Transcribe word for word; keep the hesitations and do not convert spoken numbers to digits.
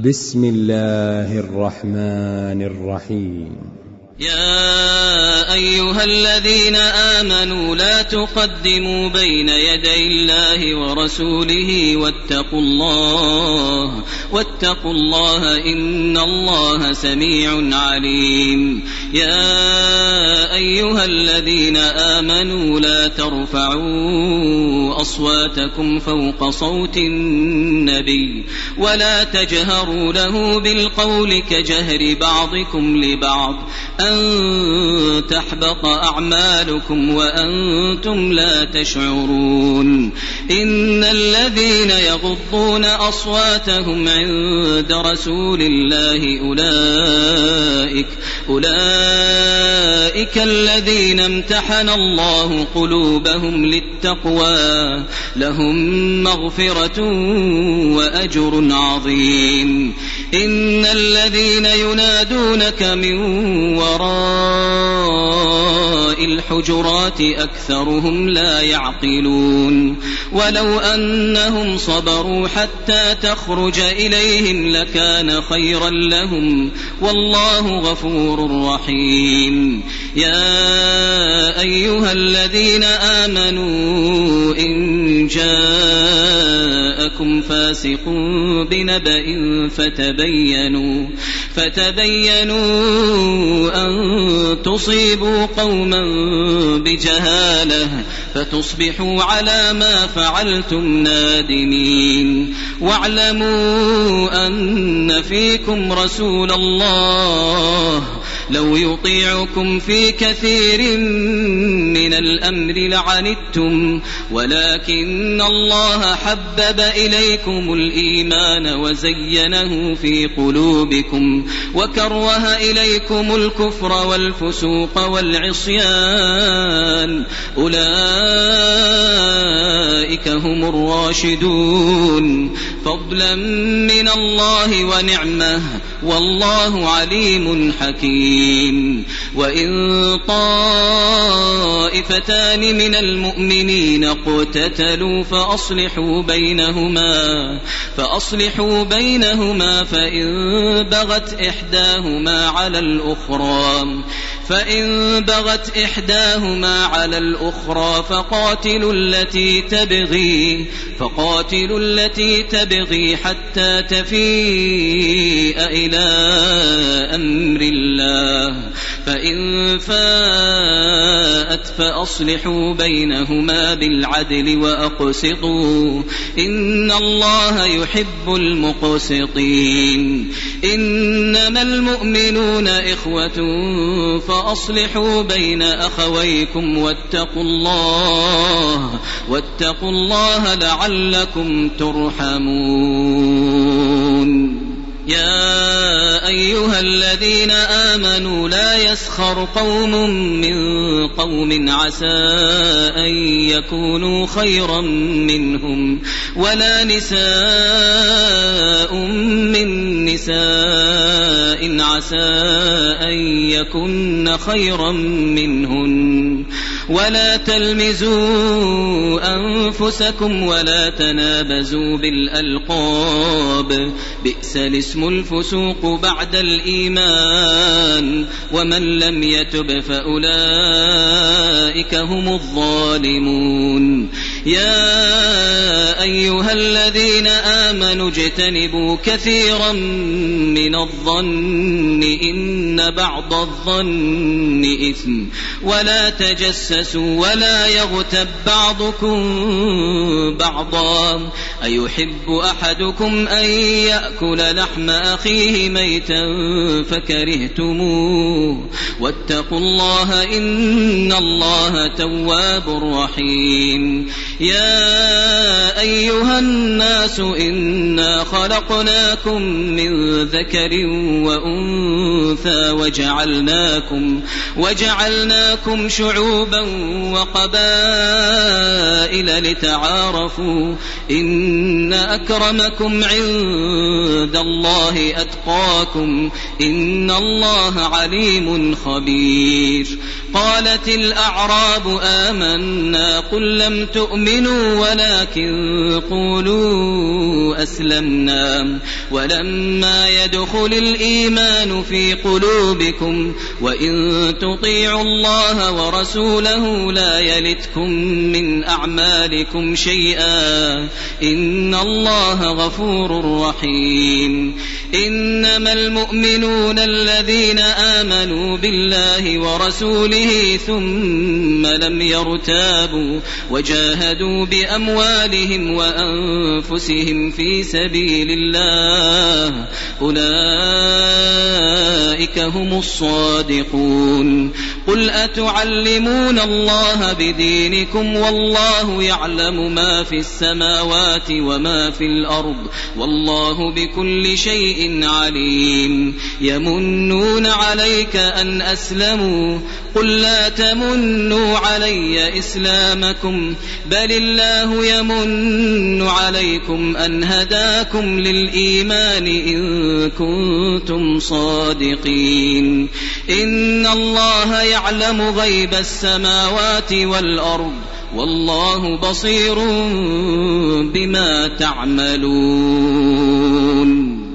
بسم الله الرحمن الرحيم. يا أيها الذين آمنوا لا تقدموا بين يدي الله ورسوله واتقوا الله واتقوا الله إن الله سميع عليم. يا أيها الذين آمنوا لا ترفعوا أصواتكم فوق صوت النبي ولا تجهروا له بالقول كجهر بعضكم لبعض أن تحبط أعمالكم وأنتم لا تشعرون. إن الذين يغضون أصواتهم عند رسول الله أولئك أولئك الذين امتحن الله قلوبهم للتقوى لهم مغفرة وأجر عظيم. إن الذين ينادونك من وراء الحجرات أكثرهم لا يعقلون. ولو أنهم صبروا حتى تخرج إليهم لكان خيرا لهم والله غفور رحيم. يا أيها الذين آمنوا إن جاءكم فاسق بنبأ فتبينوا فتبينوا أن تصيبوا قوما بجهالة فتصبحوا على ما فعلتم نادمين. واعلموا أن فيكم رسول الله لو يطيعكم في كثير من الأمر لعنتم ولكن الله حبب إليكم الإيمان وزينه في قلوبكم وكره إليكم الكفر والفسوق والعصيان أولئك هم الراشدون فضلا من الله ونعمه والله عليم حكيم. وإن طائفتان من المؤمنين اقتتلوا فأصلحوا بينهما فأصلحوا بينهما فإن بغت إحداهما على الأخرى فإن بغت إحداهما على الأخرى فقاتلوا التي تبغي فقاتلوا التي تبغي حتى تفيء إلى أمر الله فإن فاءت فأصلحوا بينهما بالعدل وأقسطوا إن الله يحب المقسطين. إنما المؤمنون إخوة فأصلحوا بين أخويكم واتقوا الله واتقوا الله لعلكم ترحمون. يا أيها الذين آمنوا لا يسخر قوم من قوم عسى أن يكونوا خيرا منهم ولا نساء من نساء عسى أن يكن خيرا منهن ولا تلمزوا أنفسكم ولا تنابزوا بالألقاب بئس الاسم الفسوق بعد الإيمان ومن لم يتب فأولئك هم الظالمون. يا أيها الذين آمنوا اجتنبوا كثيرا من الظن إن بعض الظن إثم ولا تجسسوا ولا يغتب بعضكم بعضا أيحب أحدكم أن يأكل لحم أخيه ميتا فكرهتموه واتقوا الله إن الله تواب رحيم. يا أيها الناس إنا خلقناكم من ذكر وأنثى وجعلناكم, وجعلناكم شعوبا وقبائل لتعارفوا إن أكرمكم عند الله أتقاكم إن الله عليم خبير. قالت الأعراب آمنا قل لم تؤمنوا تؤمنوا ولكن قولوا أسلمنا ولما يدخل الإيمان في قلوبكم وإن تطيعوا الله ورسوله لا يلتكم من أعمالكم شيئا إن الله غفور رحيم. إنما المؤمنون الذين آمنوا بالله ورسوله ثم لم يرتابوا وجاهدوا بأموالهم وأنفسهم في سبيل الله أولئك هم الصادقون. قل أتعلمون الله بدينكم والله يعلم ما في السماوات وما في الأرض والله بكل شيء عليم. يمنون عليك أن أسلموا قل لا تمنوا علي إسلامكم بل الله يمن عليكم أن هداكم للإيمان إن كنتم صادقين. إن الله يعلم غيب السماوات والأرض والله بصير بما تعملون.